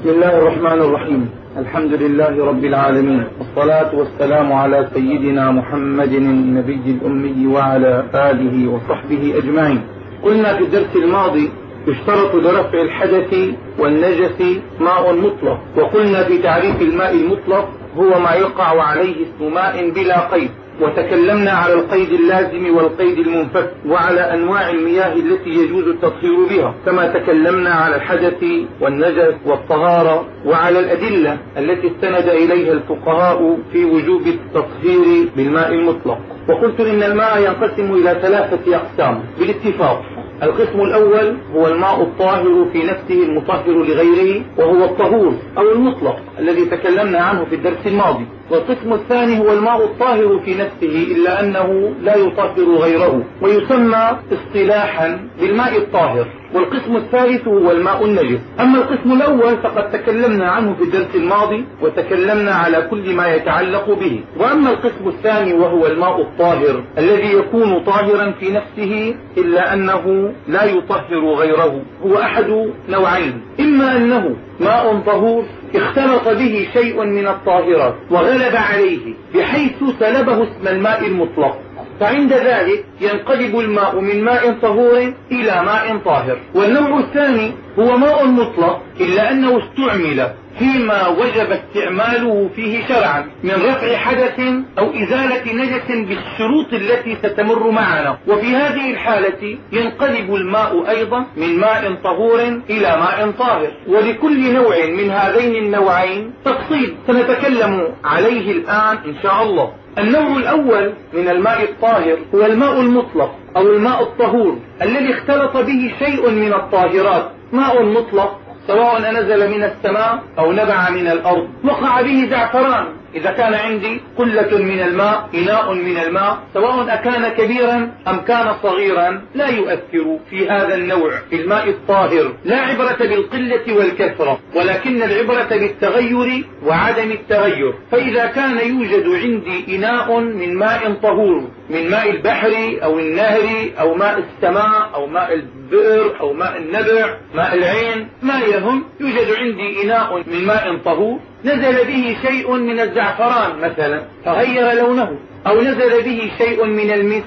بسم الله الرحمن الرحيم. الحمد لله رب العالمين، والصلاة والسلام على سيدنا محمد النبي الأمي وعلى آله وصحبه أجمعين. قلنا في الدرس الماضي يشترط لرفع الحدث والنجس ماء مطلق، وقلنا في تعريف الماء المطلق هو ما يقع عليه اسم ماء بلا قيد، وتكلمنا على القيد اللازم والقيد المنفك وعلى أنواع المياه التي يجوز التطهير بها، كما تكلمنا على الحدث والنجس والطهارة وعلى الأدلة التي استند إليها الفقهاء في وجوب التطهير بالماء المطلق. وقلت إن الماء ينقسم إلى 3 أقسام بالاتفاق. القسم الأول هو الماء الطاهر في نفسه المطهر لغيره، وهو الطهور أو المطلق الذي تكلمنا عنه في الدرس الماضي. والقسم الثاني هو الماء الطاهر في نفسه إلا أنه لا يطهر غيره، ويسمى اصطلاحا بالماء الطاهر. والقسم الثالث هو الماء النجس. أما القسم الأول فقد تكلمنا عنه في الدرس الماضي وتكلمنا على كل ما يتعلق به. وأما القسم الثاني وهو الماء الطاهر الذي يكون طاهرا في نفسه إلا أنه لا يطهر غيره، هو أحد نوعين: إما أنه ماء طهور اختلط به شيء من الطاهرات وغلب عليه بحيث سلبه اسم الماء المطلق، فعند ذلك ينقلب الماء من ماء طهور إلى ماء طاهر. والنوع الثاني هو ماء مطلق إلا أنه استعمل فيما وجب استعماله فيه شرعا من رفع حدث أو إزالة نجس بالشروط التي ستمر معنا، وفي هذه الحالة ينقلب الماء أيضا من ماء طهور إلى ماء طاهر. ولكل نوع من هذين النوعين تفصيل سنتكلم عليه الآن إن شاء الله. النوع الأول من الماء الطاهر هو الماء المطلق أو الماء الطهور الذي اختلط به شيء من الطاهرات. ماء مطلق سواء نزل من السماء أو نبع من الأرض، وقع به زعفران. إذا كان عندي قلة من الماء، إناء من الماء، سواء أكان كبيرا أم كان صغيرا، لا يؤثر في هذا النوع الماء الطاهر. لا عبرة بالقلة والكثرة، ولكن العبرة بالتغير وعدم التغير. فإذا كان يوجد عندي إناء من ماء طهور، من ماء البحر أو النهر أو ماء السماء أو ماء البئر أو ماء النبع، ماء العين، ما يهم، يوجد عندي إناء من ماء طهور نزل به شيء من الزعفران مثلا فغير لونه، أو نزل به شيء من المسك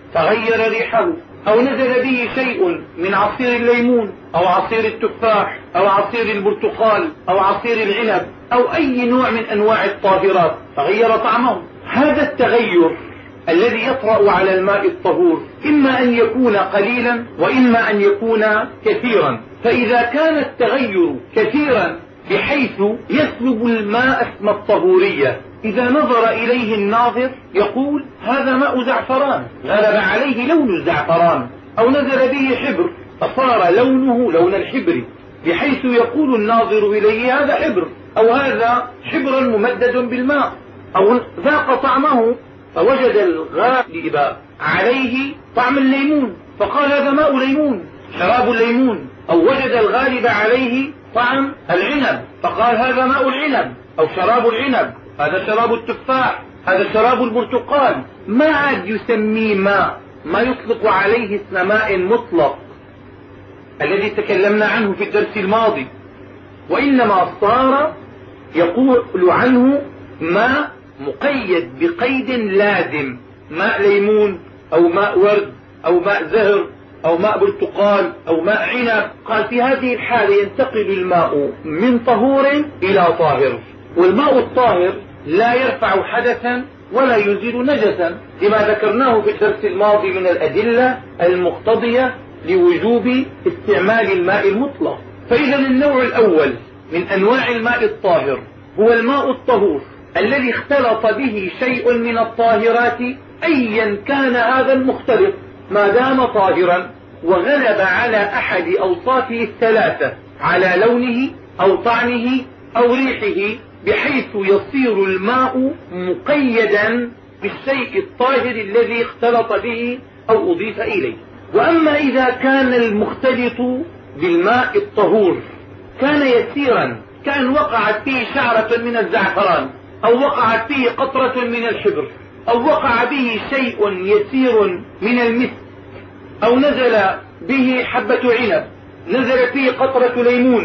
فغير ريحه، أو نزل به شيء من عصير الليمون أو عصير التفاح أو عصير البرتقال أو عصير العنب أو أي نوع من أنواع الطاهرات فغير طعمه. هذا التغير الذي يطرأ على الماء الطهور إما أن يكون قليلا وإما أن يكون كثيرا. فإذا كان التغير كثيرا بحيث يسلب الماء اسم الطهورية، إذا نظر إليه الناظر يقول هذا ماء زعفران غلب عليه لون الزعفران، أو نزل به حبر فصار لونه لون الحبر، بحيث يقول الناظر إليه هذا حبر، أو هذا حبر ممدد بالماء، أو ذاق طعمه فوجد الغالب عليه طعم الليمون فقال هذا ماء ليمون شراب الليمون، أو وجد الغالب عليه طعم العنب فقال هذا ماء العنب أو شراب العنب، هذا شراب التفاح، هذا شراب البرتقال. ما عاد يسميه ماء، ما يطلق عليه اسم ماء مطلق الذي تكلمنا عنه في الدرس الماضي، وإنما صار يقول عنه ماء مقيد بقيد لازم، ماء ليمون أو ماء ورد أو ماء زهر أو ماء برتقال أو ماء عنب. قال في هذه الحالة ينتقل الماء من طهور إلى طاهر. والماء الطاهر لا يرفع حدثا ولا يزيل نجسا لما ذكرناه في الدرس الماضي من الأدلة المقتضية لوجوب استعمال الماء المطلق. فإذا النوع الأول من أنواع الماء الطاهر هو الماء الطهور الذي اختلط به شيء من الطاهرات أيا كان هذا المختلط ما دام طاهرا وغلب على أحد أوصافه الثلاثة، على لونه أو طعمه أو ريحه، بحيث يصير الماء مقيدا بالشيء الطاهر الذي اختلط به أو أضيف إليه. وأما إذا كان المختلط بالماء الطهور كان يسيرا، كان وقعت فيه شعرة من الزعفران أو وقعت فيه قطرة من الحبر أو وقع به شيء يسير من المسك أو نزل به حبة عنب، نزل فيه قطرة ليمون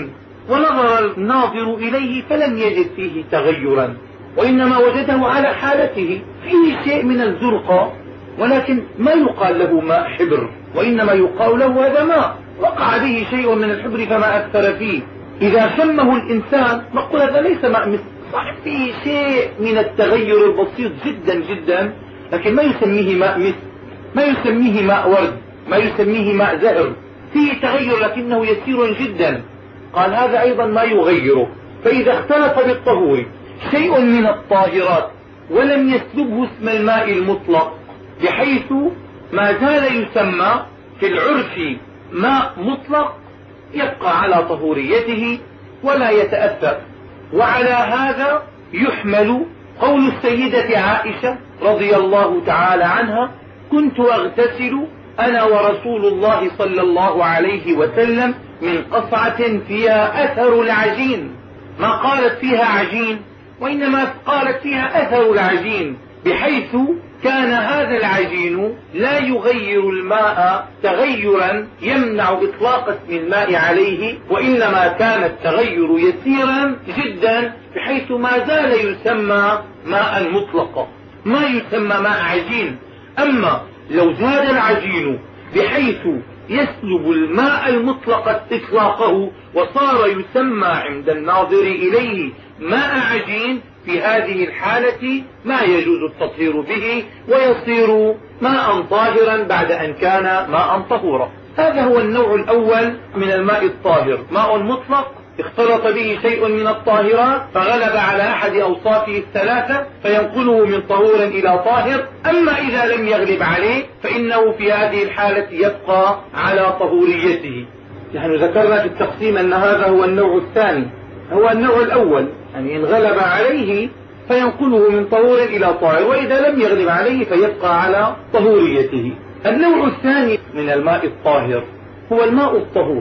ونظر الناظر إليه فلم يجد فيه تغيرا، وإنما وجده على حالته، فيه شيء من الزرقة، ولكن ما يقال له ماء حبر، وإنما يقال له هذا ماء وقع به شيء من الحبر فما أكثر فيه. إذا شمه الإنسان نقول هذا ليس ماء مسك، صحيح فيه شيء من التغير البسيط جدا جدا، لكن ما يسميه ماء مسك، ما يسميه ماء ورد، ما يسميه ماء زهر، فيه تغير لكنه يسير جدا. قال هذا أيضا ما يغيره. فإذا اختلط بالطهور شيء من الطاهرات ولم يسلبه اسم الماء المطلق، بحيث ما زال يسمى في العرف ماء مطلق، يبقى على طهوريته ولا يتأثر. وعلى هذا يحمل قول السيدة عائشة رضي الله تعالى عنها: كنت أغتسل أنا ورسول الله صلى الله عليه وسلم من قصعة فيها أثر العجين، ما قالت فيها عجين، وإنما قالت فيها أثر العجين، بحيث كان هذا العجين لا يغير الماء تغيرا يمنع إطلاق اسم الماء عليه، وإنما كان التغير يسيرا جدا، بحيث ما زال يسمى ماء مطلقا، ما يسمى ماء عجين. أما لو زاد العجين بحيث يسلب الماء المطلق إطلاقه وصار يسمى عند الناظر إليه ماء عجين، في هذه الحالة ما يجوز التطهير به ويصير ماء طاهرا بعد أن كان ماء طهورا. هذا هو النوع الأول من الماء الطاهر، ماء مطلق اختلط به شيء من الطاهرات فغلب على أحد أوصافه الثلاثة فينقله من طهور إلى طاهر. أما إذا لم يغلب عليه فإنه في هذه الحالة يبقى على طهوريته. نحن ذكرنا في التقسيم أن هذا هو النوع الثاني. هو النوع الأول يعني إن غلب عليه فينقله من طهور إلى طاهر، وإذا لم يغلب عليه فيبقى على طهوريته. النوع الثاني من الماء الطاهر هو الماء الطهور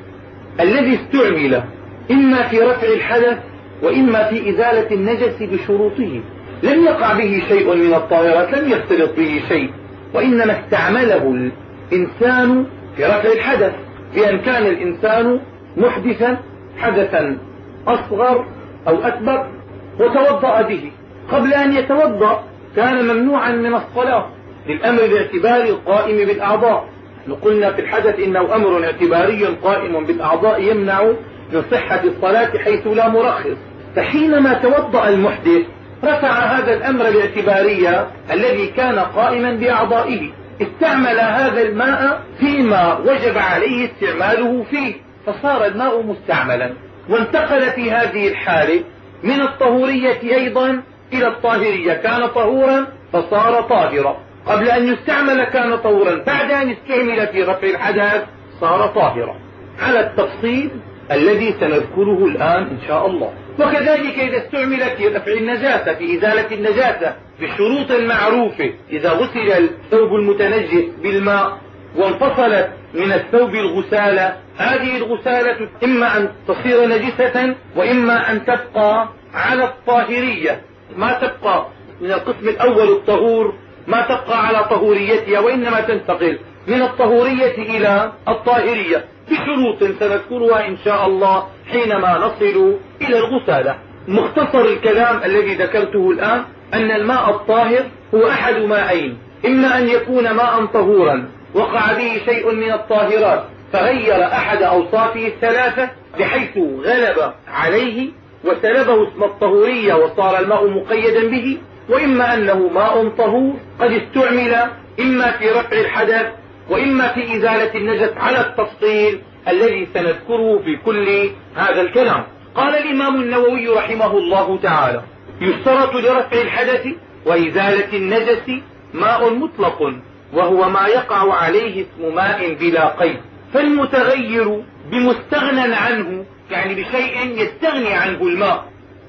الذي استعمل إما في رفع الحدث وإما في إزالة النجس بشروطه، لم يقع به شيء من الطاهرات، لم يختلط به شيء، وإنما استعمله الإنسان في رفع الحدث، بأن كان الإنسان محدثا حدثا أصغر أو أكبر وتوضأ به. قبل أن يتوضأ كان ممنوعا من الصلاة للأمر الاعتباري القائم بالأعضاء. قلنا في الحدث إنه أمر اعتباري قائم بالأعضاء يمنع من صحة الصلاة حيث لا مرخص. فحينما توضأ المحدث رفع هذا الأمر الاعتباري الذي كان قائما بأعضائه، استعمل هذا الماء فيما وجب عليه استعماله فيه، فصار الماء مستعملا، وانتقل في هذه الحالة من الطهورية أيضا إلى الطاهرية، كان طهورا فصار طاهرا. قبل أن يستعمل كان طهورا، بعد أن استعمل في رفع الحدث صار طاهرا، على التفصيل الذي سنذكره الآن إن شاء الله. وكذلك إذا استعمل في رفع النجاسة، في إزالة النجاسة بالشروط المعروفة، إذا غسل الثوب المتنجس بالماء وانفصلت من الثوب الغسالة، هذه الغسالة إما أن تصير نجسة وإما أن تبقى على الطاهرية، ما تبقى من القسم الأول الطهور، ما تبقى على طهوريتها، وإنما تنتقل من الطهورية إلى الطاهرية بشروط سنذكرها إن شاء الله حينما نصل إلى الغسالة. مختصر الكلام الذي ذكرته الآن أن الماء الطاهر هو أحد ماءين: إما أن يكون ماء طهورا وقع به شيء من الطاهرات فغير أحد أوصافه الثلاثة بحيث غلب عليه وسلبه اسم الطهورية وصار الماء مقيدا به، وإما أنه ماء طهور قد استعمل إما في رفع الحدث وإما في إزالة النجس، على التفصيل الذي سنذكره في كل هذا الكلام. قال الإمام النووي رحمه الله تعالى: يشترط لرفع الحدث وإزالة النجس ماء مطلق، وهو ما يقع عليه اسم ماء بلا قيد. فالمتغير بمستغنى عنه، يعني بشيء يستغني عنه الماء،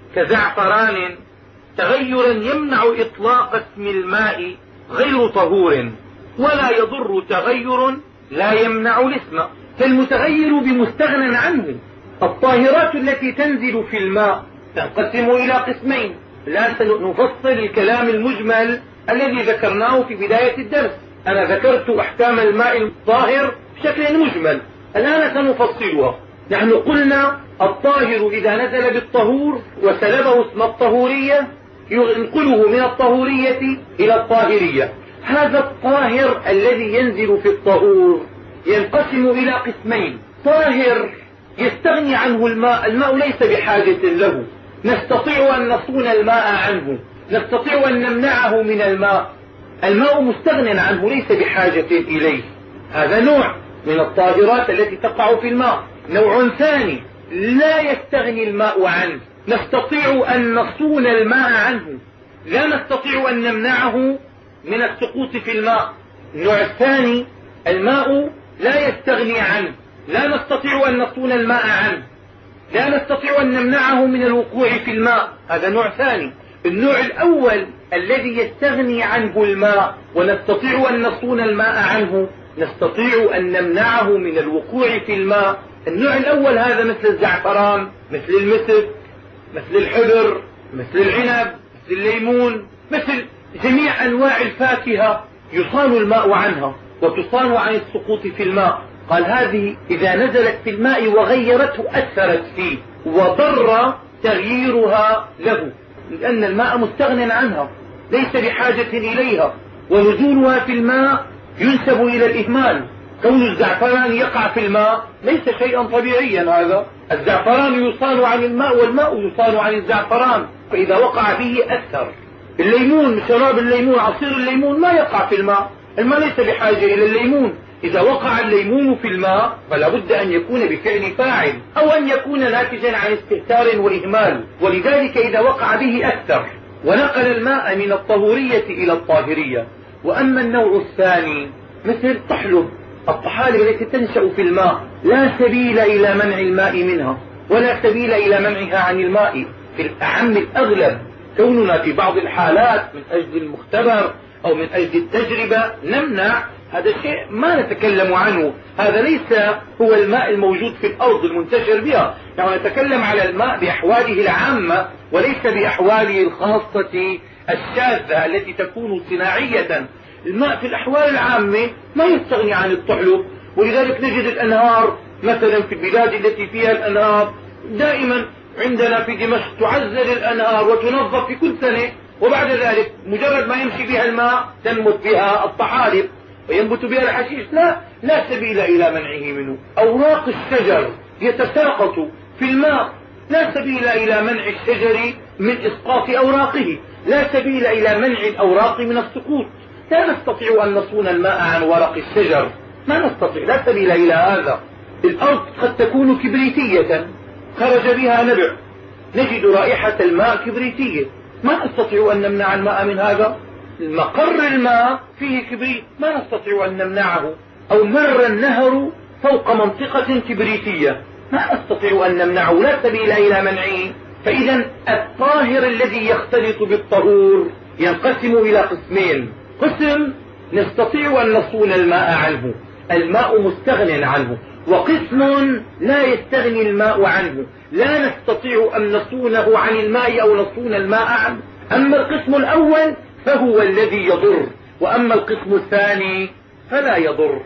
كزعفران تغيرا يمنع إطلاق اسم الماء غير طهور، ولا يضر تغير لا يمنع الاسم. فالمتغير بمستغنى عنه، الطاهرات التي تنزل في الماء تنقسم إلى قسمين. لا سنفصل الكلام المجمل الذي ذكرناه في بداية الدرس، أنا ذكرت أحكام الماء الطاهر بشكل مجمل، الآن سنفصلها. نحن قلنا الطاهر إذا نزل بالطهور وسلبه اسم الطهورية ينقله من الطهورية إلى الطاهرية. هذا الطاهر الذي ينزل في الطهور ينقسم إلى قسمين: طاهر يستغني عنه الماء ليس بحاجة له، نستطيع أن نصون الماء عنه، نستطيع أن نمنعه من الماء مستغن عنه ليس بحاجة إليه. هذا نوع من الطاهرات التي تقع في الماء. نوع ثاني لا يستغني الماء عنه، نستطيع أن نصون الماء عنه، لا نستطيع أن نمنعه من السقوط في الماء. النوع الثاني الماء لا يستغني عنه، لا نستطيع أن نصون الماء عنه، لا نستطيع أن نمنعه من الوقوع في الماء. هذا نوع ثاني. النوع الأول الذي يستغني عنه الماء ونستطيع أن نصون الماء عنه، نستطيع أن نمنعه من الوقوع في الماء. النوع الأول هذا مثل الزعفران، مثل المسك، مثل الحبر، مثل العنب، مثل الليمون، مثل جميع أنواع الفاكهة يصان الماء عنها وتصان عن السقوط في الماء. قال هذه إذا نزلت في الماء وغيرته أثرت فيه وضر تغييرها له، لأن الماء مستغن عنها ليس بحاجة إليها، ونزولها في الماء ينسب إلى الإهمال. كون الزعفران يقع في الماء ليس شيئا طبيعيا، هذا الزعفران يصان عن الماء والماء يصان عن الزعفران، فإذا وقع به أثر. الليمون، شراب الليمون، عصير الليمون ما يقع في الماء ليس بحاجة إلى الليمون. إذا وقع الليمون في الماء فلا بد أن يكون بفعل فاعل أو أن يكون ناتجا عن استهتار وإهمال، ولذلك إذا وقع به أثر ونقل الماء من الطهورية إلى الطاهرية. وأما النوع الثاني مثل الطحالب التي تنشأ في الماء لا سبيل إلى منع الماء منها ولا سبيل إلى منعها عن الماء. في الأعم الأغلب كوننا في بعض الحالات من أجل المختبر أو من أجل التجربة نمنع، هذا شيء ما نتكلم عنه، هذا ليس هو الماء الموجود في الأرض المنتشر بها. يعني نتكلم على الماء بأحواله العامة وليس بأحواله الخاصة الشاذة التي تكون صناعية. الماء في الأحوال العامة ما يستغني عن الطحلب، ولذلك نجد الأنهار مثلا في البلاد التي فيها الأنهار دائما عندنا في دمشق تعزل الأنهار وتنظف في كل سنة، وبعد ذلك مجرد ما يمشي بها الماء تنبت بها الطحالب وينبت بها الحشيش. لا سبيل إلى منعه منه. أوراق الشجر يتساقط في الماء، لا سبيل إلى منع الشجر من إسقاط أوراقه، لا سبيل إلى منع الأوراق من السقوط. لا نستطيع أن نصون الماء عن ورق الشجر، ما نستطيع، لا سبيل إلى هذا. الأرض قد تكون كبريتية خرج بها نبع، نجد رائحة الماء كبريتية، ما نستطيع أن نمنع الماء من هذا. مقر الماء فيه كبريت ما نستطيع أن نمنعه. أو مر النهر فوق منطقة كبريتية ما نستطيع أن نمنعه، لا سبيل إلى منعه. فإذا الطاهر الذي يختلط بالطهور ينقسم إلى قسمين: قسم نستطيع أن نصون الماء عنه، الماء مستغن عنه، وقسم لا يستغني الماء عنه، لا نستطيع أن نصونه عن الماء أو نصون الماء عنه. أما القسم الأول فهو الذي يضر، وأما القسم الثاني فلا يضر،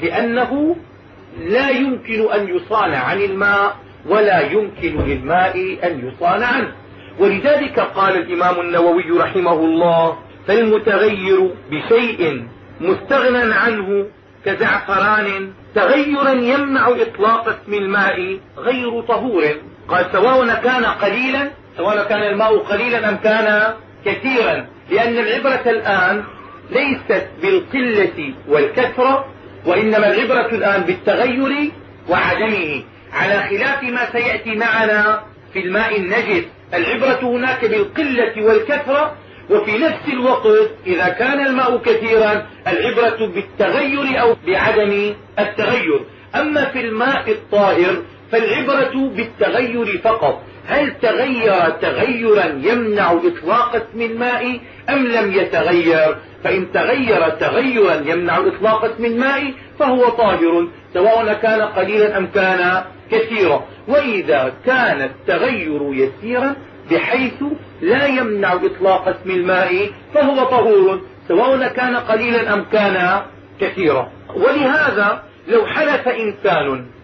لأنه لا يمكن أن يصان عن الماء ولا يمكن للماء أن يصان عنه. ولذلك قال الإمام النووي رحمه الله: فالمتغير بشيء مستغنى عنه كزعفران تغيرا يمنع إطلاق اسم الماء غير طهور. قال سواء كان الماء قليلا أم كان كثيرا، لأن العبرة الآن ليست بالقلة والكثرة، وإنما العبرة الآن بالتغير وعدمه، على خلاف ما سيأتي معنا في الماء النجس. العبرة هناك بالقلة والكثرة، وفي نفس الوقت إذا كان الماء كثيرا العبرة بالتغير أو بعدم التغير. أما في الماء الطاهر فالعبرة بالتغير فقط، هل تغير تغيرا يمنع إطلاق اسم الماء أم لم يتغير؟ فإن تغير تغيرا يمنع إطلاق اسم الماء فهو طاهر سواء كان قليلا أم كان كثيرا. وإذا كان التغير يسيرا بحيث لا يمنع إطلاق اسم الماء فهو طهور سواء كان قليلا أم كان كثيرا. ولهذا لو حلف إنسان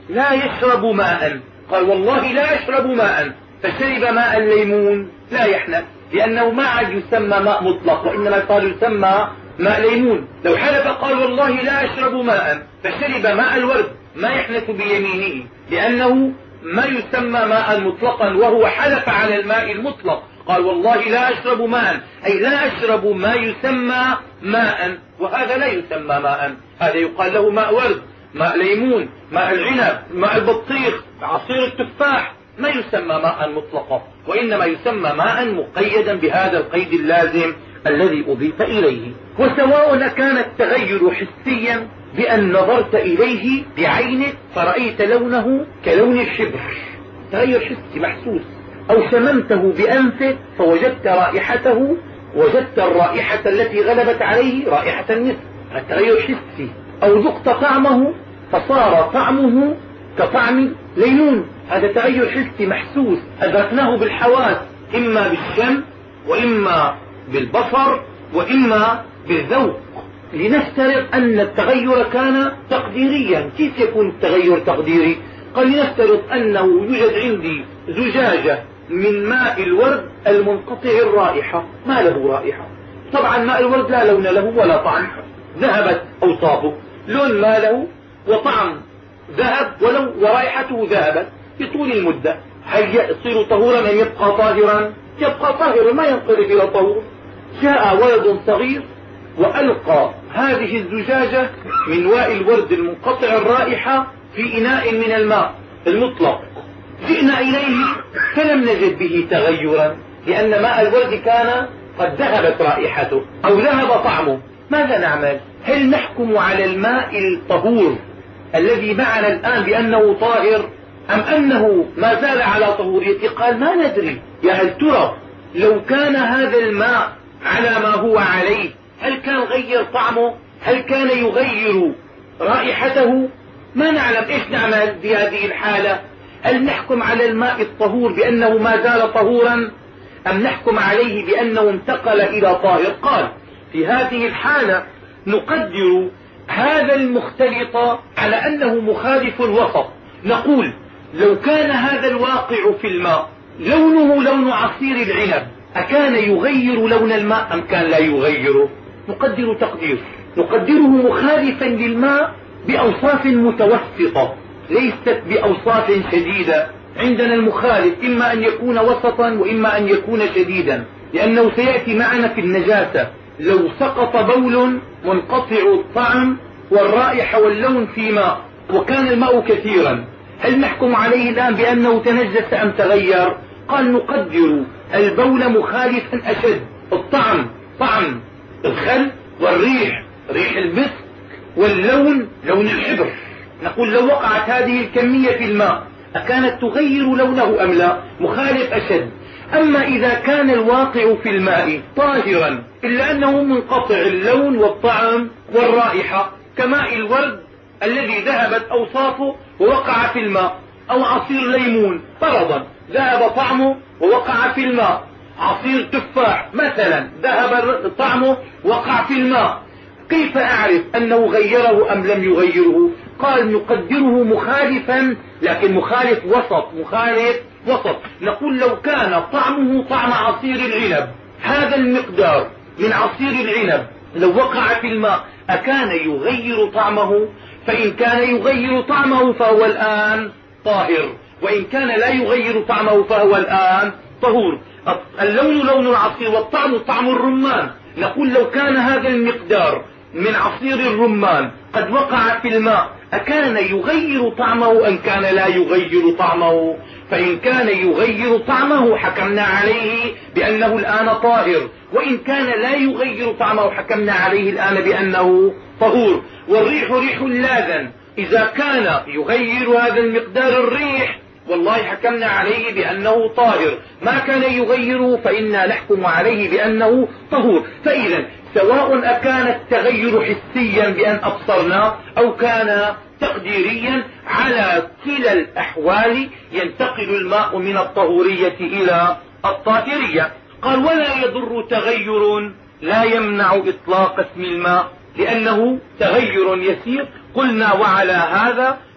لا يشرب ماء، قال والله لا يشرب ماء، فشرب ماء الليمون لا يحنث، لأنه ما عاد يسمى ماء مطلق، وإنما صار يسمى ماء ليمون. لو حلف قال والله لا أشرب ماء، فشرب ماء الورد ما يحنث بيمينه، لأنه ما يسمى ماء مطلقا، وهو حلف على الماء المطلق، قال والله لا أشرب ماء، أي لا أشرب ما يسمى ماء، وهذا لا يسمى ماء، هذا يقال له ماء ورد، ماء ليمون، ماء العنب، ماء البطيخ، عصير التفاح، ما يسمى ماء مطلقا، وإنما يسمى ماء مقيدا بهذا القيد اللازم الذي أضيف إليه. وسواء كان التغير حسيا بأن نظرت إليه بعينك فرأيت لونه كلون الحبر، تغير حسي محسوس، أو شممته بأنفك فوجدت رائحته، وجدت الرائحة التي غلبت عليه رائحة المسك، هذا تغير حسي، أو ذقت طعمه فصار طعمه كطعم ليمون، هذا تغير حسي محسوس أدركناه بالحواس، إما بالشم وإما بالبصر وإما بالذوق. لنفترض أن التغير كان تقديريا. كيف يكون التغير تقديري؟ قال لنفترض أنه يوجد عندي زجاجة من ماء الورد المنقطع الرائحة، ما له رائحة، طبعا ماء الورد لا لون له ولا طعم، ذهبت أوصافه، لون ما له وطعم ذهب ورائحته ذهبت بطول المدة، هل يصير طهورا أم يبقى طاهرا؟ يبقى طاهرا ما ينقلب إلى طهور. جاء ولد صغير وألقى هذه الزجاجة من ماء الورد المنقطع الرائحة في إناء من الماء المطلق، جئنا إليه فلم نجد به تغيرا، لأن ماء الورد كان قد ذهبت رائحته أو ذهب طعمه. ماذا نعمل؟ هل نحكم على الماء الطهور الذي معنا الآن بأنه طاهر أم أنه ما زال على طهوريته؟ قال ما ندري. يا هل ترى لو كان هذا الماء على ما هو عليه هل كان غير طعمه؟ هل كان يغير رائحته؟ ما نعلم. ايش نعمل في هذه الحالة؟ هل نحكم على الماء الطهور بأنه ما زال طهورا أم نحكم عليه بأنه انتقل إلى طاهر؟ قال في هذه الحالة نقدر هذا المختلط على أنه مخالف وسط، نقول لو كان هذا الواقع في الماء لونه لون عصير العنب أكان يغير لون الماء أم كان لا يغيره؟ نقدر تقدير، نقدره مخالفا للماء بأوصاف متوسطة ليست بأوصاف شديدة. عندنا المخالف إما أن يكون وسطا وإما أن يكون شديدا، لأنه سيأتي معنا في النجاسة لو سقط بول منقطع الطعم والرائحة واللون في ماء وكان الماء كثيرا، هل نحكم عليه الآن بأنه تنجس أم تغير؟ قال نقدر البول مخالفا أشد، الطعم طعم الخل، والريح ريح المسك، واللون لون الحبر، نقول لو وقعت هذه الكمية في الماء أكانت تغير لونه أم لا؟ مخالف أشد. أما إذا كان الواقع في الماء طاهرا إلا أنه منقطع اللون والطعم والرائحة كماء الورد الذي ذهبت أوصافه ووقع في الماء، أو عصير ليمون فرضا ذهب طعمه ووقع في الماء، عصير تفاح مثلا ذهب طعمه وقع في الماء، كيف أعرف أنه غيره أم لم يغيره؟ قال نقدره مخالفا، لكن مخالف وسط، نقول لو كان طعمه طعم عصير العنب، هذا المقدار من عصير العنب لو وقع في الماء أكان يغير طعمه؟ فإن كان يغير طعمه فهو الآن طاهر، وإن كان لا يغير طعمه فهو الآن طهور. اللون لون العصير والطعم طعم الرمان، نقول لو كان هذا المقدار من عصير الرمان قد وقع في الماء أكان يغير طعمه أم كان لا يغير طعمه؟ فإن كان يغير طعمه حكمنا عليه بأنه الآن طاهر، وإن كان لا يغير طعمه حكمنا عليه الآن بأنه طهور. والريح ريح لاذن، إذا كان يغير هذا المقدار الريح والله حكمنا عليه بأنه طاهر، ما كان يغيره فإنا نحكم عليه بأنه طهور. فإذا سواء أكان التغير حسيا بأن أبصرنا أو كان تقديريا، على كلا الأحوال ينتقل الماء من الطهورية إلى الطاهرية. قال ولا يضر تغير لا يمنع إطلاق اسم الماء لأنه تغير يسير. قلنا وعلى هذا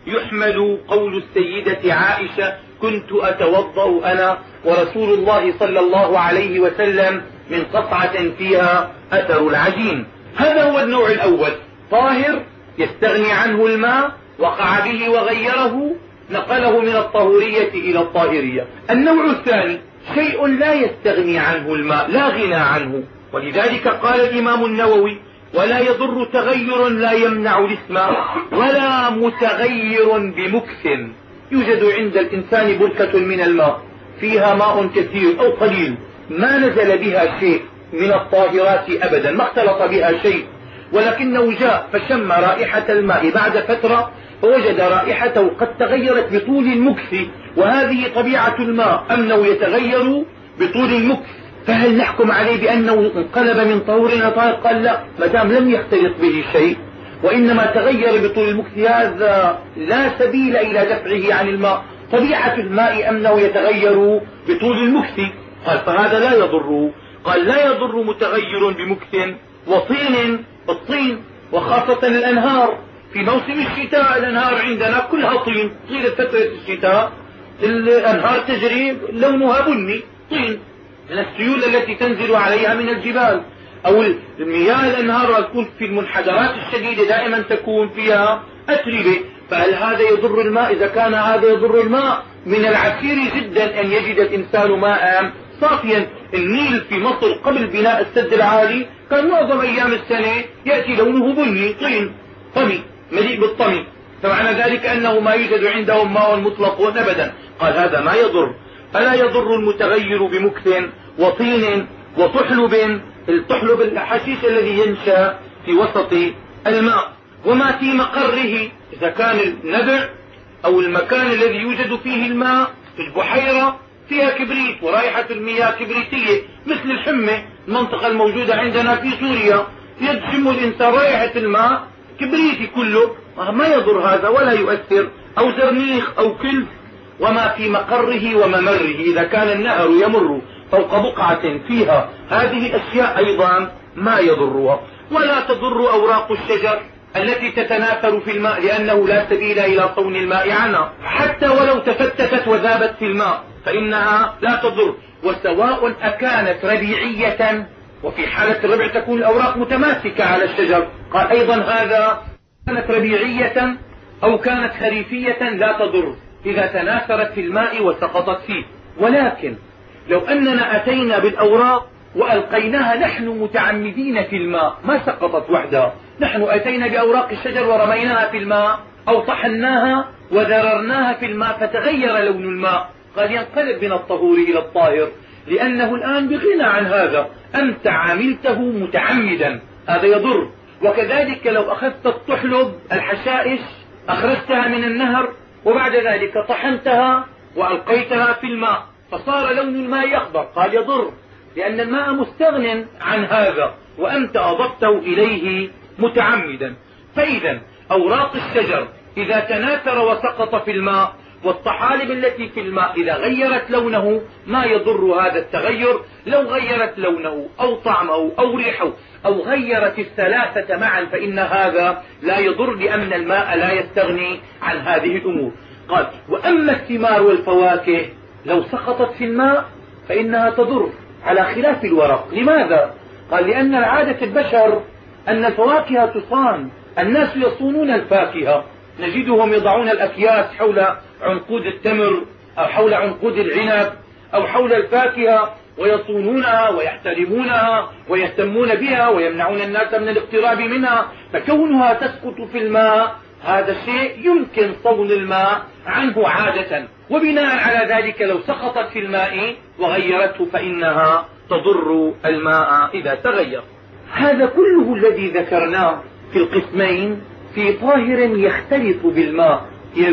يحمل قول السيدة عائشة: كنت أتوضأ أنا ورسول الله صلى الله عليه وسلم من قطعة فيها أثر العجين. هذا هو النوع الأول، طاهر يستغني عنه الماء، وقع به وغيره، نقله من الطهورية إلى الطاهرية. النوع الثاني شيء لا يستغني عنه الماء، لا غنى عنه، ولذلك قال الإمام النووي: ولا يضر تغير لا يمنع الاسم ولا متغير بمكث. يوجد عند الإنسان بركة من الماء فيها ماء كثير أو قليل، ما نزل بها شيء من الطاهرات أبدا، ما اختلط بها شيء، ولكنه جاء فشم رائحة الماء بعد فترة فوجد رائحته قد تغيرت بطول المكث، وهذه طبيعة الماء أنه يتغير بطول المكث، فهل نحكم عليه بأنه انقلب من طهور إلى طاهر؟ قال لا، ما دام لم يختلط به شيء وإنما تغير بطول المكث هذا لا سبيل إلى دفعه عن الماء، طبيعة الماء أنه يتغير بطول المكث. قال فهذا لا يضر. قال لا يضر متغير بمكث وطين، الطين وخاصة الأنهار في موسم الشتاء، الأنهار عندنا كلها طين، طيلة فترة الشتاء الأنهار تجري لونها بني، طين من السيول التي تنزل عليها من الجبال، أو المياه الأنهار تكون في المنحدرات الشديدة دائما تكون فيها أتربة، فهل هذا يضر الماء؟ إذا كان هذا يضر الماء من العسير جدا أن يجد الإنسان ماء صافيا. النيل في مصر قبل بناء السد العالي كان معظم أيام السنة يأتي لونه بني، طين طمي مليء بالطمي، فمعنى ذلك أنه ما يوجد عندهم ماء مطلق أبدا. قال هذا ما يضر. فلا يضر المتغير بمكث وطين وطحلب، الطحلب الحشيش الذي ينشأ في وسط الماء، وما في مقره، إذا كان النبع أو المكان الذي يوجد فيه الماء في البحيرة فيها كبريت ورائحة المياه كبريتية مثل الحمة، المنطقة الموجودة عندنا في سوريا يشم الإنسان رائحة الماء كبريتي كله، ما يضر هذا ولا يؤثر، أو زرنيخ أو كلف. وما في مقره وممره، إذا كان النهر يمر فوق بقعة فيها هذه الأشياء أيضا ما يضرها. ولا تضر أوراق الشجر التي تتناثر في الماء، لأنه لا سبيل إلى صون الماء عنها، حتى ولو تفتتت وذابت في الماء فإنها لا تضر. وسواء أكانت ربيعية، وفي حالة الربع تكون الأوراق متماسكة على الشجر، قال أيضا هذا كانت ربيعية أو كانت خريفية لا تضر إذا تناثرت في الماء وسقطت فيه. ولكن لو أننا أتينا بالأوراق وألقيناها نحن متعمدين في الماء ما سقطت وحدها، نحن أتينا بأوراق الشجر ورميناها في الماء أو طحناها وذررناها في الماء فتغير لون الماء، قال ينقلب من الطهور إلى الطاهر، لأنه الآن بغنى عن هذا، أنت عملته متعمدا، هذا يضر. وكذلك لو أخذت الطحلب الحشائش أخرجتها من النهر وبعد ذلك طحنتها وألقيتها في الماء فصار لون الماء يخضر، قال يضر، لأن الماء مستغن عن هذا وأنت أضفته إليه متعمدا. فإذا أوراق الشجر إذا تناثر وسقط في الماء، والطحالب التي في الماء إذا غيرت لونه ما يضر هذا التغير، لو غيرت لونه أو طعمه أو ريحه أو غيرت الثلاثة معا فإن هذا لا يضر، لأن الماء لا يستغني عن هذه الأمور. قال وأما الثمار والفواكه لو سقطت في الماء فإنها تضر على خلاف الورق. لماذا؟ قال لأن عادة البشر أن الفواكه تصان، الناس يصونون الفاكهة، نجدهم يضعون الأكياس حول عنقود التمر أو حول عنقود العنب أو حول الفاكهة ويصونونها ويحترمونها ويهتمون بها ويمنعون الناس من الاقتراب منها، فكونها تسقط في الماء هذا الشيء يمكن صون الماء عنه عادة، وبناء على ذلك لو سقطت في الماء وغيرته فإنها تضر الماء إذا تغير. هذا كله الذي ذكرناه في القسمين في طاهر يختلط بالماء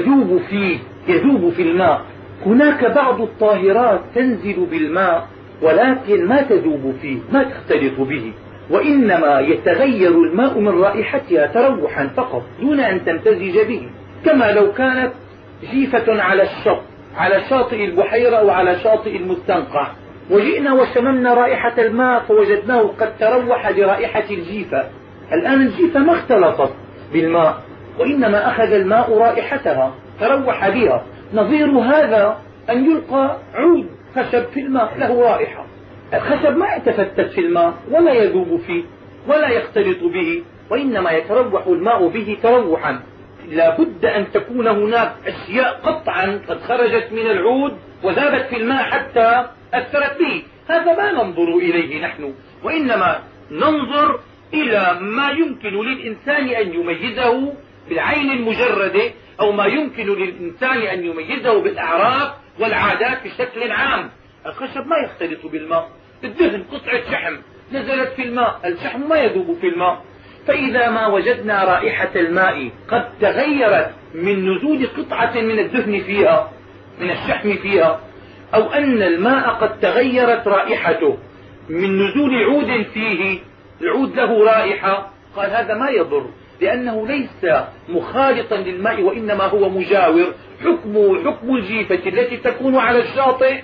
يذوب في الماء. هناك بعض الطاهرات تنزل بالماء ولكن ما تذوب فيه، ما تختلط به، وإنما يتغير الماء من رائحتها تروحا فقط دون أن تمتزج به، كما لو كانت جيفة على الشط على شاطئ البحيرة أو على شاطئ المستنقع، وجئنا وشممنا رائحة الماء فوجدناه قد تروح لرائحة الجيفة. الآن الجيفة ما اختلطت بالماء وإنما أخذ الماء رائحتها تروح بها. نظير هذا أن يلقى عود خشب في الماء له رائحة. الخشب ما يتفتت في الماء ولا يذوب فيه ولا يختلط به، وإنما يتروح الماء به تروحا. لا بد أن تكون هناك أشياء قطعا قد خرجت من العود وذابت في الماء حتى أثرت به. هذا ما ننظر إليه نحن، وإنما ننظر إلى ما يمكن للإنسان أن يميزه بالعين المجردة، أو ما يمكن للإنسان أن يميزه بالأعراف والعادات بشكل عام. الخشب ما يختلط بالماء. الدهن قطعة شحم نزلت في الماء، الشحم ما يذوب في الماء. فإذا ما وجدنا رائحة الماء قد تغيرت من نزول قطعة من الدهن فيها، من الشحم فيها، أو أن الماء قد تغيرت رائحته من نزول عود فيه، العود له رائحة، قال هذا ما يضر، لأنه ليس مخالطا للماء وإنما هو مجاور. حكمه حكم الجيفة التي تكون على الشاطئ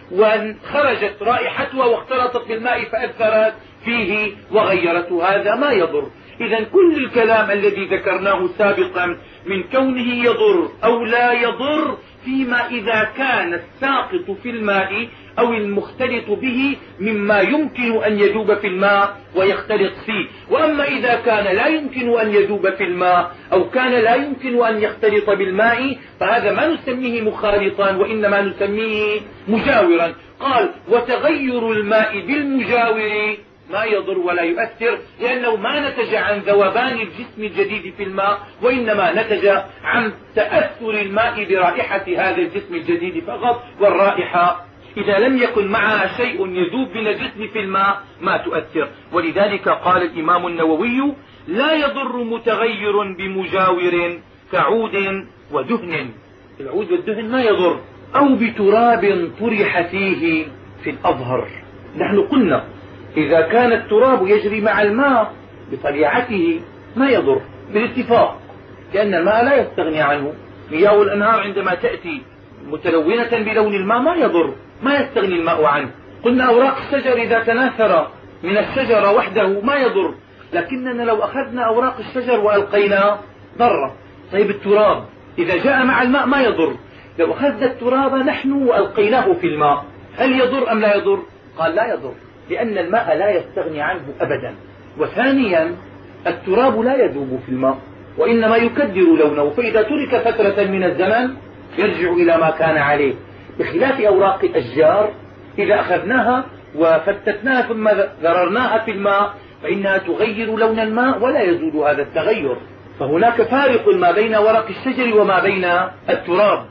وخرجت رائحتها واختلطت بالماء فأثرت فيه وغيرته، هذا ما يضر. إذا كل الكلام الذي ذكرناه سابقا من كونه يضر أو لا يضر فيما إذا كان الساقط في الماء أو المختلط به مما يمكن أن يذوب في الماء ويختلط فيه. وأما إذا كان لا يمكن أن يذوب في الماء أو كان لا يمكن أن يختلط بالماء فهذا ما نسميه مخالطا وإنما نسميه مجاورا. قال وتغير الماء بالمجاور ما يضر ولا يؤثر، لأنه ما نتج عن ذوبان الجسم الجديد في الماء وإنما نتج عن تأثر الماء برائحة هذا الجسم الجديد فقط، والرائحة إذا لم يكن معها شيء يذوب من الجسم في الماء ما تؤثر. ولذلك قال الإمام النووي لا يضر متغير بمجاور كعود ودهن. العود والدهن ما يضر. أو بتراب طرح فيه في الأظهر. نحن قلنا إذا كان التراب يجري مع الماء بطبيعته ما يضر بالاتفاق، لأن الماء لا يستغني عنه. مياه الأنهار عندما تأتي متلونة بلون الماء ما يضر، ما يستغني الماء عنه. قلنا أوراق الشجر إذا تناثر من الشجرة وحده ما يضر، لكننا لو أخذنا أوراق الشجر وألقينا ضر. طيب التراب إذا جاء مع الماء ما يضر، لو أخذنا التراب نحن وألقيناه في الماء هل يضر أم لا يضر؟ قال لا يضر، لأن الماء لا يستغني عنه أبدا. وثانيا التراب لا يذوب في الماء وإنما يكدر لونه، فإذا ترك فترة من الزمن يرجع إلى ما كان عليه، بخلاف أوراق الأشجار إذا أخذناها وفتتناها ثم ذررناها في الماء فإنها تغير لون الماء ولا يزول هذا التغير. فهناك فارق ما بين ورق الشجر وما بين التراب.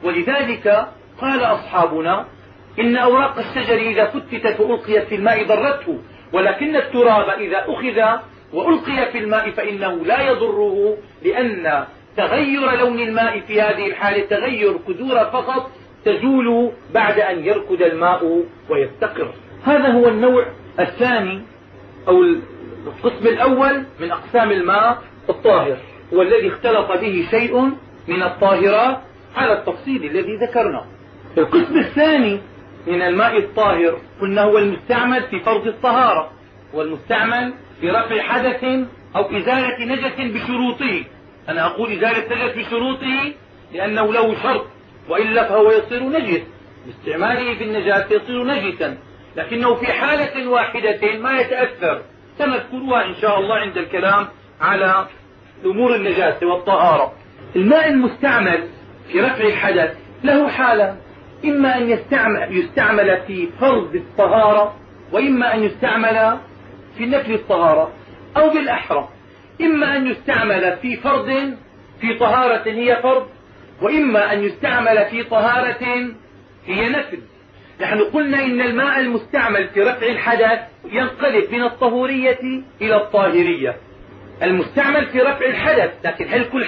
ولذلك قال أصحابنا إن أوراق الشجر إذا فتتت وألقيت في الماء ضرته، ولكن التراب إذا أخذ وألقي في الماء فإنه لا يضره، لأن تغير لون الماء في هذه الحالة تغير كدورة فقط تزول بعد أن يركد الماء ويستقر. هذا هو النوع الثاني أو القسم الأول من أقسام الماء الطاهر، هو الذي اختلط به شيء من الطاهرات على التفصيل الذي ذكرناه. القسم الثاني من الماء الطاهر قلنا هو المستعمل في فرض الطهارة، والمستعمل في رفع حدث أو إزالة نجس بشروطه. أنا أقول إزالة نجس بشروطه لأنه له شرط، وإلا فهو يصير نجس، باستعماله في النجاسة يصير نجسا، لكنه في حالة واحدة ما يتأثر. سنذكرها إن شاء الله عند الكلام على أمور النجاسة والطهارة. الماء المستعمل في رفع الحدث له حالة، إما أن يستعمل في فرض الطهارة، وإما أن يستعمل في نفي الطهارة، أو بالأحرى إما أن يستعمل في فرض في طهارة هي فرض، وإما أن يستعمل في طهارة هي نفل. نحن قلنا إن الماء المستعمل في رفع الحدث ينقلب من الطهورية إلى الطاهرية. المستعمل في رفع الحدث، لكن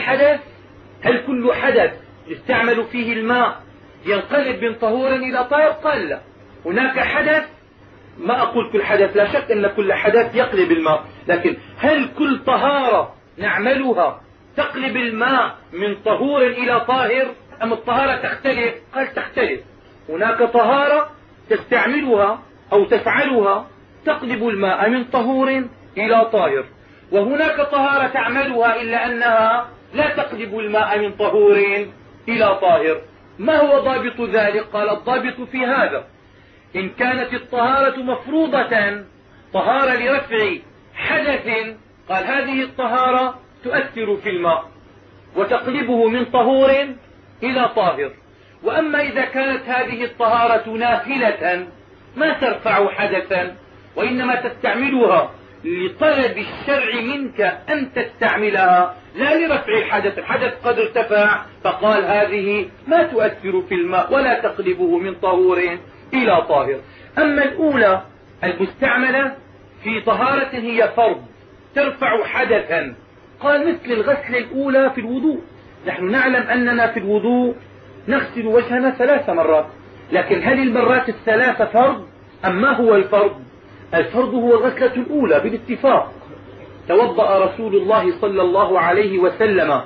هل كل حدث يستعمل فيه الماء ينقلب من طهور إلى طاهر؟ قال لا. هناك حدث، ما أقول كل حدث، لا شك أن كل حدث يقلب الماء، لكن هل كل طهارة نعملها تقلب الماء من طهور إلى طاهر أم الطهارة تختلف؟ قال تختلف. هناك طهارة تستعملها أو تفعلها تقلب الماء من طهور إلى طاهر، وهناك طهارة تعملها إلا أنها لا تقلب الماء من طهور إلى طاهر. ما هو ضابط ذلك؟ قال الضابط في هذا: إن كانت الطهارة مفروضة، طهارة لرفع حدث، قال هذه الطهارة تؤثر في الماء وتقلبه من طهور إلى طاهر. وأما إذا كانت هذه الطهارة نافلة ما ترفع حدثا، وإنما تستعملها لطلب الشرع منك أن تستعملها لا لرفع الحدث، الحدث قد ارتفع، فقال هذه ما تؤثر في الماء ولا تقلبه من طهور إلى طاهر. أما الأولى المستعملة في طهارة هي فرض ترفع حدثا، قال مثل الغسل الأولى في الوضوء. نحن نعلم أننا في الوضوء نغسل وجهنا 3 مرات، لكن هل المرات ال3 فرض أم ما هو الفرض؟ الفرض هو الغسلة الأولى بالاتفاق. توضأ رسول الله صلى الله عليه وسلم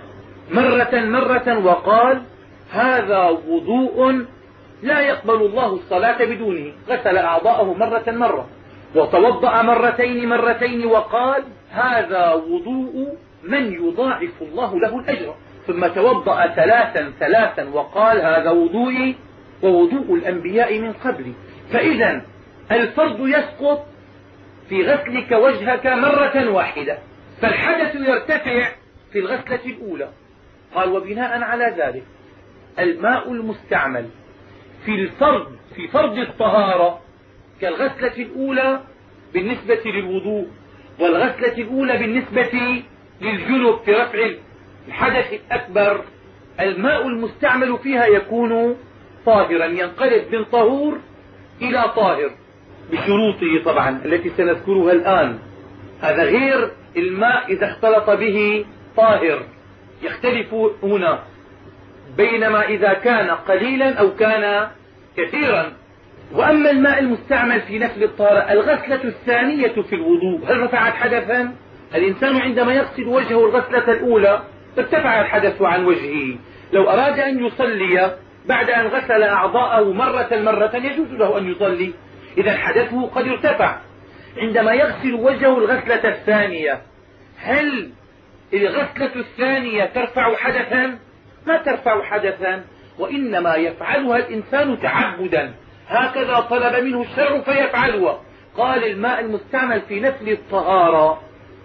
مرة وقال: هذا وضوء لا يقبل الله الصلاة بدونه. غسل أعضاءه مرة، وتوضأ مرتين وقال: هذا وضوء من يضاعف الله له الأجر. ثم توضأ 3 وقال: هذا وضوئي ووضوء الأنبياء من قبلي. فإذا الفرض يسقط في غسلك وجهك مرة واحدة، فالحدث يرتفع في الغسلة الأولى. قال: وبناء على ذلك الماء المستعمل في فرض الطهارة كالغسلة الأولى بالنسبة للوضوء، والغسلة الأولى بالنسبة للجنب في رفع الحدث الأكبر، الماء المستعمل فيها يكون طاهرا، ينقلب من طهور إلى طاهر بشروطه طبعا التي سنذكرها الآن. هذا غير الماء إذا اختلط به طاهر، يختلف هنا بينما إذا كان قليلا أو كان كثيرا. وأما الماء المستعمل في نفل الطهارة، الغسلة الثانية في الوضوء هل رفعت حدثا؟ الإنسان عندما يغسل وجهه الغسلة الأولى ارتفع الحدث عن وجهه، لو أراد أن يصلي بعد أن غسل أعضاءه مرة يجوز له أن يصلي، إذا حدثه قد ارتفع. عندما يغسل وجهه الغسلة الثانية، هل الغسلة الثانية ترفع حدثا؟ ما ترفع حدثا، وإنما يفعلها الإنسان تعبدا، هكذا طلب منه الشرع فيفعلها. قال: الماء المستعمل في نفل الطهارة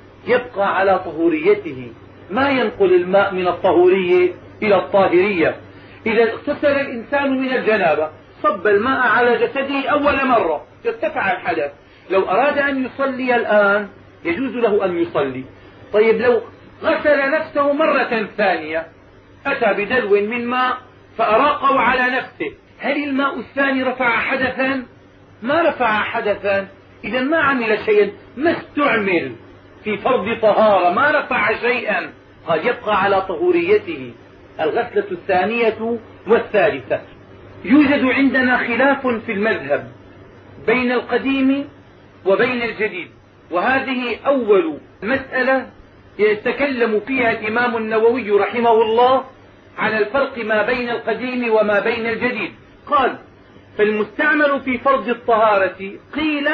يبقى على طهوريته، ما ينقل الماء من الطهورية إلى الطاهرية. إذا اغتسل الإنسان من الجنابة، صب الماء على جسده أول مرة ارتفع الحدث، لو أراد أن يصلي الآن يجوز له أن يصلي. طيب لو غسل نفسه مرة ثانية، أتى بدلو من ماء فأراقه على نفسه، هل الماء الثاني رفع حدثا؟ ما رفع حدثا، إذا ما عمل شيئا، ما استعمل في فرض طهارة، ما رفع شيئا، قد يبقى على طهوريته. الغسلة الثانية والثالثة. يوجد عندنا خلاف في المذهب بين القديم وبين الجديد، وهذه أول مسألة يتكلم فيها الإمام النووي رحمه الله على الفرق ما بين القديم وما بين الجديد. قال: فالمستعمل في فرض الطهارة قيل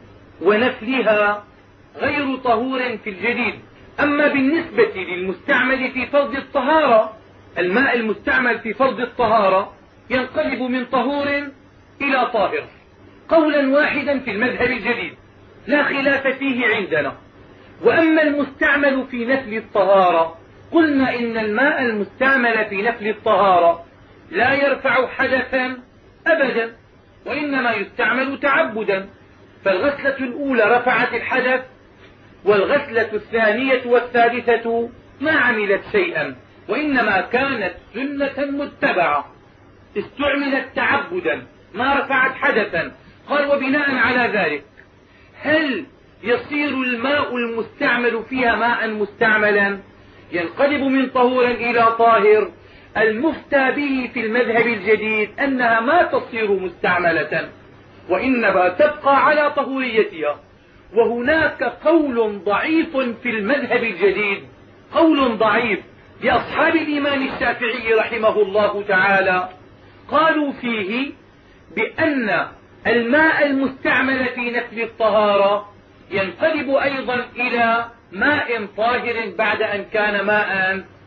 ونفلها غير طهور في الجديد. أما بالنسبة للمستعمل في فرض الطهارة، الماء المستعمل في فرض الطهارة ينقلب من طهور إلى طاهر، قولا واحدا في المذهب الجديد لا خلاف فيه عندنا. وأما المستعمل في نفل الطهارة، قلنا إن الماء المستعمل في نفل الطهارة لا يرفع حدثا أبدا، وإنما يستعمل تعبدا. فالغسلة الأولى رفعت الحدث، والغسلة الثانية والثالثة ما عملت شيئا، وإنما كانت سنة متبعة، استعملت تعبدا، ما رفعت حدثا. قال: وبناء على ذلك هل يصير الماء المستعمل فيها ماء مستعملا ينقلب من طهور إلى طاهر؟ المفتى به في المذهب الجديد أنها ما تصير مستعملة، وإنما تبقى على طهوريتها. وهناك قول ضعيف في المذهب الجديد، قول ضعيف لأصحاب الإمام الشافعي رحمه الله تعالى، قالوا فيه بأن الماء المستعمل في نفل الطهارة ينقلب أيضا إلى ماء طاهر بعد أن كان ماء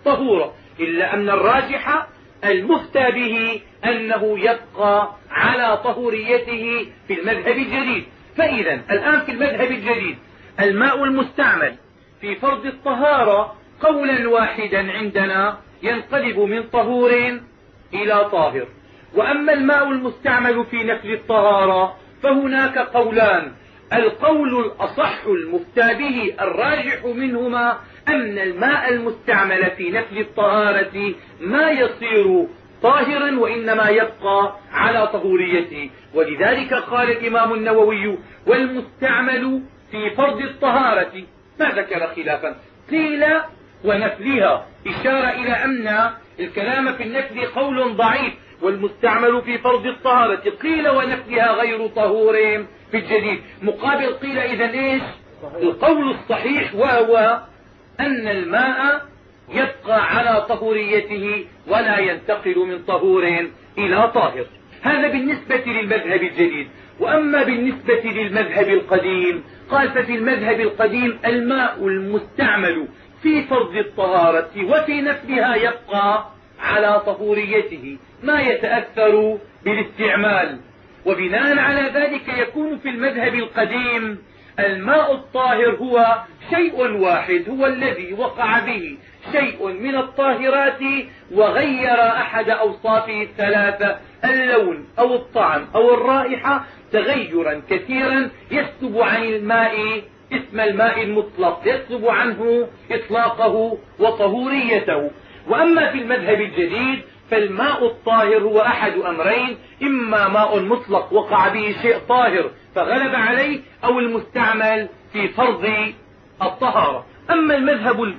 طهورا، إلا أن الراجح المفتى به أنه يبقى على طهوريته في المذهب الجديد. فإذا الآن في المذهب الجديد الماء المستعمل في فرض الطهارة قولا واحدا عندنا ينقلب من طهور إلى طاهر. وأما الماء المستعمل في نفل الطهارة فهناك قولان، القول الأصح المفتى به الراجح منهما أن الماء المستعمل في نفل الطهارة ما يصير طاهرا وإنما يبقى على طهوريته. ولذلك قال الإمام النووي: والمستعمل في فرض الطهارة ما ذكر خلافا، قيل ونفلها، إشارة إلى أن الكلام في النفل قول ضعيف، والمستعمل في فرض الطهارة قيل ونفلها غير طهور في الجديد. مقابل قيل إذن إيش؟ القول الصحيح، وهو أن الماء يبقى على طهوريته ولا ينتقل من طهور إلى طاهر. هذا بالنسبة للمذهب الجديد. وأما بالنسبة للمذهب القديم قال: ففي المذهب القديم الماء المستعمل في فرض الطهارة وفي نفلها يبقى على طهوريته، ما يتأثر بالاستعمال. وبناء على ذلك يكون في المذهب القديم الماء الطاهر هو شيء واحد، هو الذي وقع به شيء من الطاهرات وغير أحد أوصافه الثلاثة، اللون أو الطعم أو الرائحة، تغيرا كثيرا يسلب عن الماء اسم الماء المطلق، يسلب عنه إطلاقه وطهوريته. وأما في المذهب الجديد فالماء الطاهر هو أحد أمرين: إما ماء مطلق وقع به شيء طاهر فغلب عليه، أو المستعمل في فرض الطهارة. أما المذهب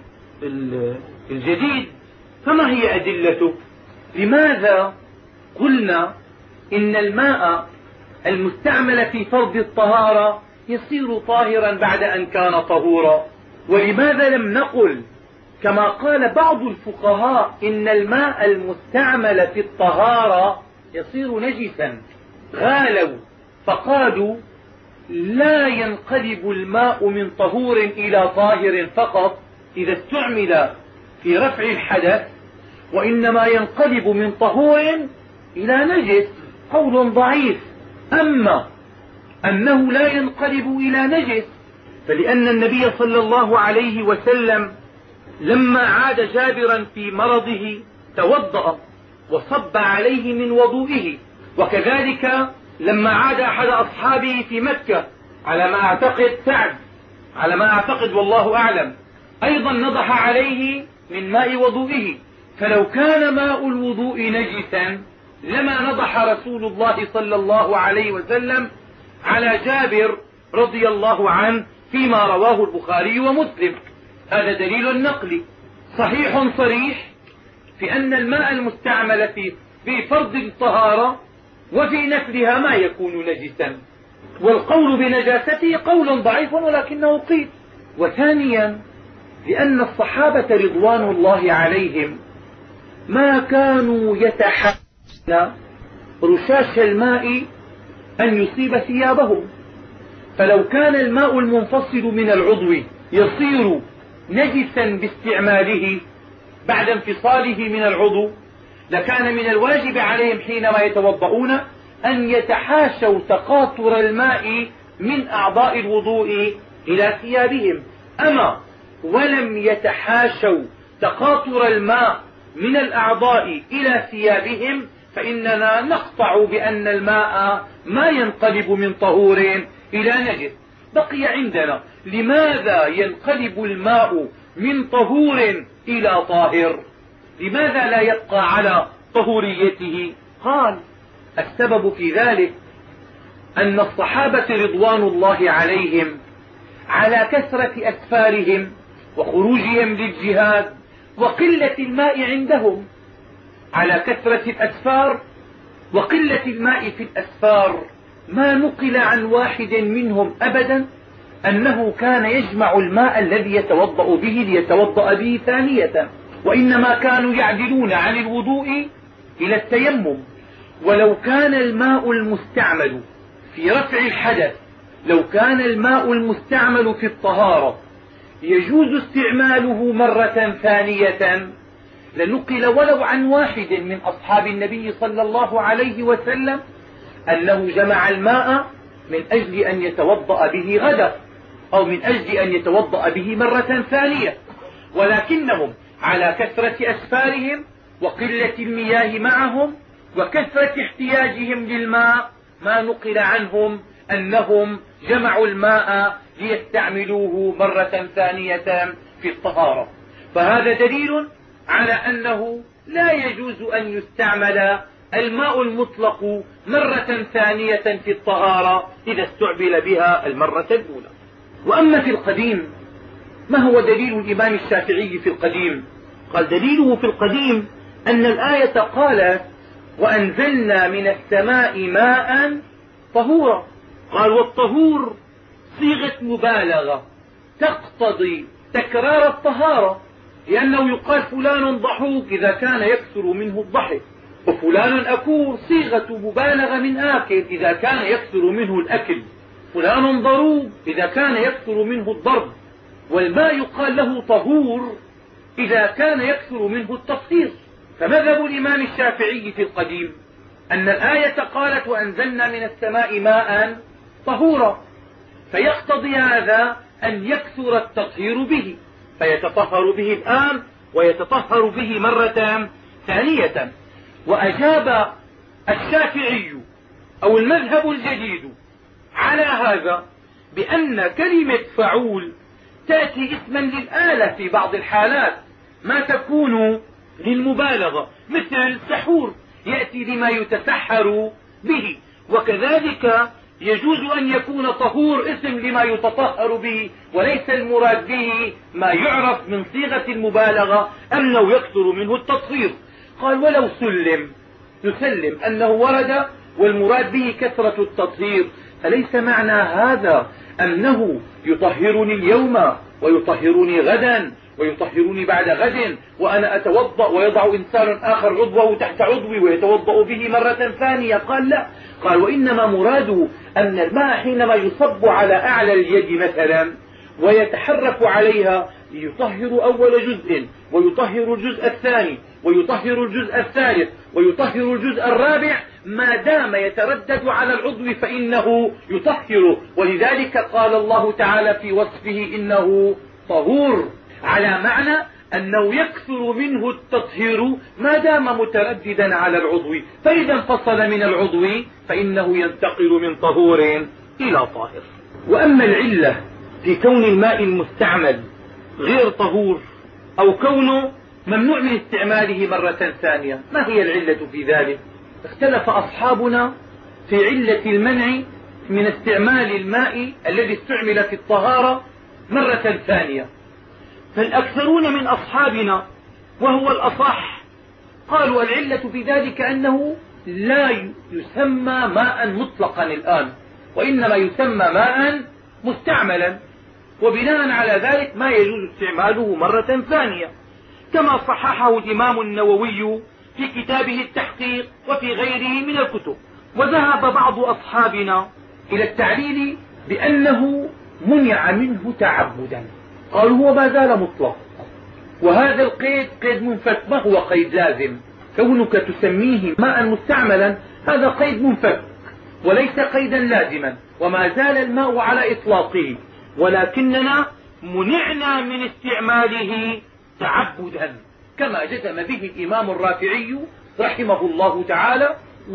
الجديد فما هي أدلته؟ لماذا قلنا إن الماء المستعمل في فرض الطهارة يصير طاهرا بعد أن كان طهورا؟ ولماذا لم نقل كما قال بعض الفقهاء إن الماء المستعمل في الطهارة يصير نجسا؟ غالوا فقالوا: لا ينقلب الماء من طهور إلى طاهر فقط إذا استعمل في رفع الحدث، وإنما ينقلب من طهور إلى نجس. قول ضعيف. أما أنه لا ينقلب إلى نجس فلأن النبي صلى الله عليه وسلم لما عاد جابرا في مرضه توضأ وصب عليه من وضوئه، وكذلك لما عاد أحد أصحابه في مكة على ما أعتقد سعد، على ما أعتقد والله أعلم، أيضا نضح عليه من ماء وضوئه. فلو كان ماء الوضوء نجسا لما نضح رسول الله صلى الله عليه وسلم على جابر رضي الله عنه فيما رواه البخاري ومسلم. هذا دليل نقلي صحيح صريح في أن الماء المستعمل في فرض الطهارة وفي نفلها ما يكون نجسا، والقول بنجاسته قول ضعيف ولكنه قيل. وثانيا لأن الصحابة رضوان الله عليهم ما كانوا يتحملون رشاش الماء أن يصيب ثيابهم، فلو كان الماء المنفصل من العضو يصير نجسا باستعماله بعد انفصاله من العضو، لكان من الواجب عليهم حينما يتوضؤون أن يتحاشوا تقاطر الماء من أعضاء الوضوء إلى ثيابهم. أما ولم يتحاشوا تقاطر الماء من الأعضاء إلى ثيابهم فإننا نقطع بأن الماء ما ينقلب من طهور إلى نجس. بقي عندنا لماذا ينقلب الماء من طهور إلى طاهر؟ لماذا لا يبقى على طهوريته؟ قال: السبب في ذلك أن الصحابة رضوان الله عليهم على كثرة أسفارهم وخروجهم للجهاد وقلة الماء عندهم، على كثرة الأسفار وقلة الماء في الأسفار، ما نقل عن واحد منهم أبدا أنه كان يجمع الماء الذي يتوضأ به ليتوضأ به ثانية، وإنما كانوا يعدلون عن الوضوء إلى التيمم. ولو كان الماء المستعمل في رفع الحدث، لو كان الماء المستعمل في الطهارة يجوز استعماله مرة ثانية لنقل ولو عن واحد من أصحاب النبي صلى الله عليه وسلم أنه جمع الماء من أجل أن يتوضأ به غدا، أو من أجل أن يتوضأ به مرة ثانية، ولكنهم على كثرة أسفارهم وقلة المياه معهم وكثرة احتياجهم للماء ما نقل عنهم أنهم جمعوا الماء ليستعملوه مرة ثانية في الطهارة. فهذا دليل على أنه لا يجوز أن يستعمل الماء المطلق مرة ثانية في الطهارة إذا استعمل بها المرة الأولى. وأما في القديم، ما هو دليل الإمام الشافعي في القديم؟ قال دليله في القديم أن الآية قالت وأنزلنا من السماء ماء طهورا. قال والطهور صيغة مبالغة تقتضي تكرار الطهارة، لأنه يقال فلان ضحوك إذا كان يكثر منه الضحك، وفلان أكول صيغة مبالغة من آكل إذا كان يكثر منه الأكل، فلان ضروب إذا كان يكثر منه الضرب. والماء يقال له طهور إذا كان يكثر منه التطهير. فمذهب الإمام الشافعي في القديم أن الآية قالت وأنزلنا من السماء ماء طهورا، فيقتضي هذا أن يكثر التطهير به، فيتطهر به الآن ويتطهر به مرة ثانية. وأجاب الشافعي أو المذهب الجديد على هذا بأن كلمة فعول تأتي اسما للآلة في بعض الحالات، ما تكون للمبالغة، مثل سحور يأتي لما يتسحر به، وكذلك يجوز أن يكون طهور اسم لما يتطهر به، وليس المراد به ما يعرف من صيغة المبالغة أنه يكثر منه التطهير. قال ولو نسلم أنه ورد والمراد به كثرة التطهير، فليس معنى هذا أنه يطهرني اليوم ويطهرني غدا ويطهرني بعد غد وأنا أتوضأ ويضع إنسان آخر عضوه تحت عضوي ويتوضأ به مرة ثانية. قال لا، قال وإنما مراده أن الماء حينما يصب على أعلى اليد مثلا ويتحرك عليها يطهر أول جزء ويطهر الجزء الثاني ويطهر الجزء الثالث ويطهر الجزء الرابع، ما دام يتردد على العضو فإنه يطهر. ولذلك قال الله تعالى في وصفه إنه طهور، على معنى أنه يكثر منه التطهير ما دام مترددا على العضو، فإذا انفصل من العضو فإنه ينتقل من طهور إلى طاهر. وأما العلة في كون الماء المستعمل غير طهور أو كونه ممنوع من استعماله مرة ثانية، ما هي العلة في ذلك؟ اختلف أصحابنا في علة المنع من استعمال الماء الذي استعمل في الطهارة مرة ثانية. فالأكثرون من أصحابنا وهو الأصح قالوا العلة في ذلك أنه لا يسمى ماء مطلقا الآن، وإنما يسمى ماء مستعملا، وبناء على ذلك ما يجوز استعماله مرة ثانية، كما صححه الإمام النووي في كتابه التحقيق وفي غيره من الكتب. وذهب بعض أصحابنا إلى التعليل بأنه منع منه تعبدا، قالوا هو ما زال مطلق، وهذا القيد قيد منفك، ما هو قيد لازم. كونك تسميه ماء مستعملا هذا قيد منفك وليس قيدا لازما، وما زال الماء على إطلاقه، ولكننا منعنا من استعماله تعبدا، كما جزم به الإمام الرافعي رحمه الله تعالى.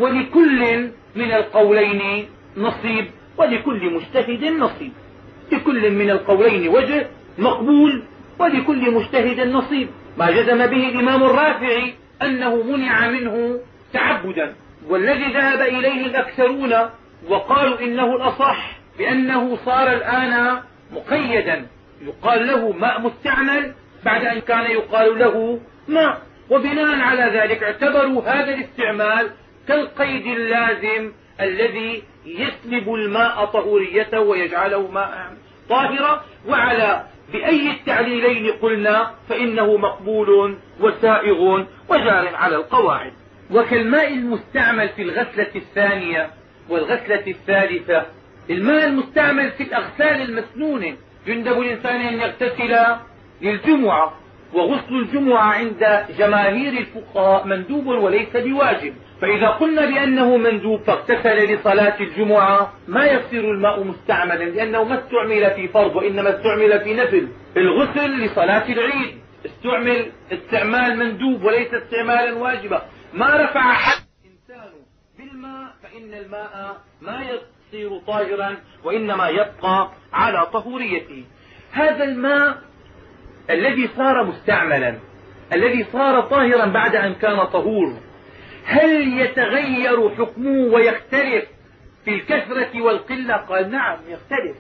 ولكل من القولين نصيب ولكل مجتهد نصيب، لكل من القولين وجه مقبول ولكل مجتهد نصيب. ما جزم به الإمام الرافعي أنه منع منه تعبدا، والذي ذهب إليه الأكثرون وقالوا إنه الأصح بأنه صار الآن مقيدا، يقال له ماء مستعمل بعد أن كان يقال له ماء، وبناء على ذلك اعتبروا هذا الاستعمال كالقيد اللازم الذي يسلب الماء طهوريته ويجعله ماء طاهرا. وعلى بأي التعليلين قلنا فإنه مقبول وسائغ وجار على القواعد. وكالماء المستعمل في الغسلة الثانية والغسلة الثالثة، الماء المستعمل في الأغسال المسنونة، يندب الإنسان أن يغتسل للجمعة وغسل الجمعة عند جماهير الفقهاء مندوب وليس بواجب. فإذا قلنا بأنه مندوب فاغتسل لصلاة الجمعة ما يصير الماء مستعملا، لأنه ما استعمل في فرض وإنما استعمل في نفل. الغسل لصلاة العيد استعمل استعمال مندوب وليس استعمالا واجبا. ما رفع حد الإنسان بالماء فإن الماء ما يصير طاهرا وإنما يبقى على طهوريته. هذا الماء الذي صار مستعملا، الذي صار طاهرا بعد أن كان طهور، هل يتغير حكمه ويختلف في الكثرة والقلة؟ قال نعم يختلف،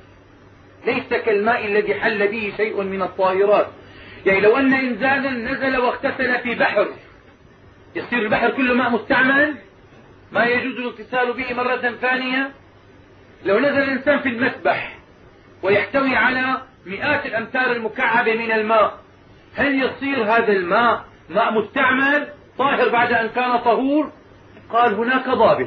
ليس كالماء الذي حل به شيء من الطاهرات. يعني لو أن إنسانا نزل واغتسل في بحر، يصير البحر كله ماء مستعمل ما يجوز الاغتسال به مرة ثانية؟ لو نزل الإنسان في المسبح ويحتوي على مئات الأمتار المكعبة من الماء، هل يصير هذا الماء ماء مستعمل طاهر بعد أن كان طهور؟ قال هناك ضابط،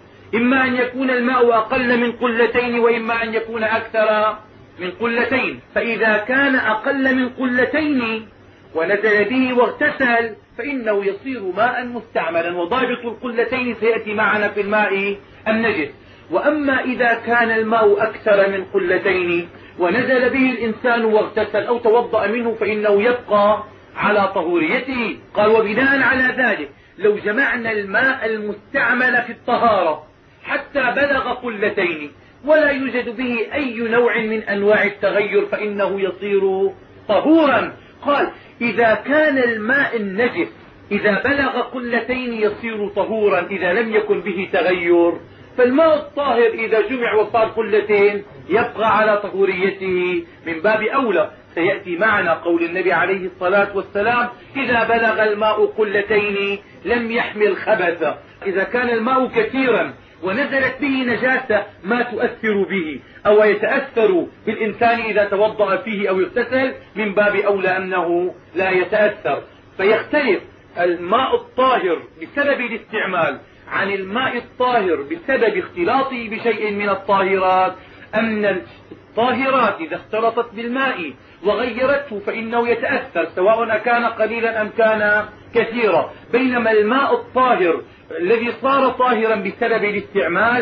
إما أن يكون الماء أقل من قلتين وإما أن يكون أكثر من قلتين. فإذا كان أقل من قلتين ونزل به واغتسل فإنه يصير ماء مستعملا، وضابط القلتين سيأتي معنا في الماء النجس. وأما إذا كان الماء أكثر من قلتين ونزل به الإنسان واغتسل أو توضأ منه فإنه يبقى على طهوريته. قال وبناء على ذلك لو جمعنا الماء المستعمل في الطهارة حتى بلغ قلتين ولا يوجد به أي نوع من أنواع التغير فإنه يصير طهورا. قال إذا كان الماء النجس إذا بلغ قلتين يصير طهورا إذا لم يكن به تغير، فالماء الطاهر إذا جمع وصار قلتين يبقى على طهوريته من باب أولى. سيأتي معنا قول النبي عليه الصلاة والسلام إذا بلغ الماء قلتين لم يحمل خبثا. إذا كان الماء كثيرا ونزلت به نجاسة ما تؤثر به أو يتأثر بالإنسان إذا توضأ فيه أو يغتسل، من باب أولى أنه لا يتأثر. فيختلف الماء الطاهر بسبب الاستعمال عن الماء الطاهر بسبب اختلاطه بشيء من الطاهرات. أن الطاهرات إذا اختلطت بالماء وغيرته فإنه يتأثر سواء كان قليلا أم كان كثيرا، بينما الماء الطاهر الذي صار طاهرا بسبب الاستعمال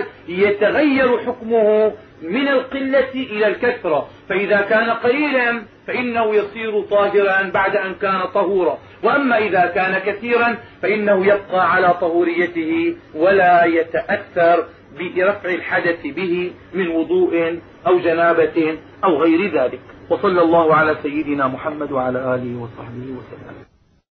يتغير حكمه من القلة إلى الكثرة، فإذا كان قليلا فإنه يصير طاهرا بعد أن كان طهورا، وأما إذا كان كثيرا فإنه يبقى على طهوريته ولا يتأثر برفع الحدث به من وضوء أو جنابة أو غير ذلك. وصلى الله على سيدنا محمد وعلى آله وصحبه وسلم.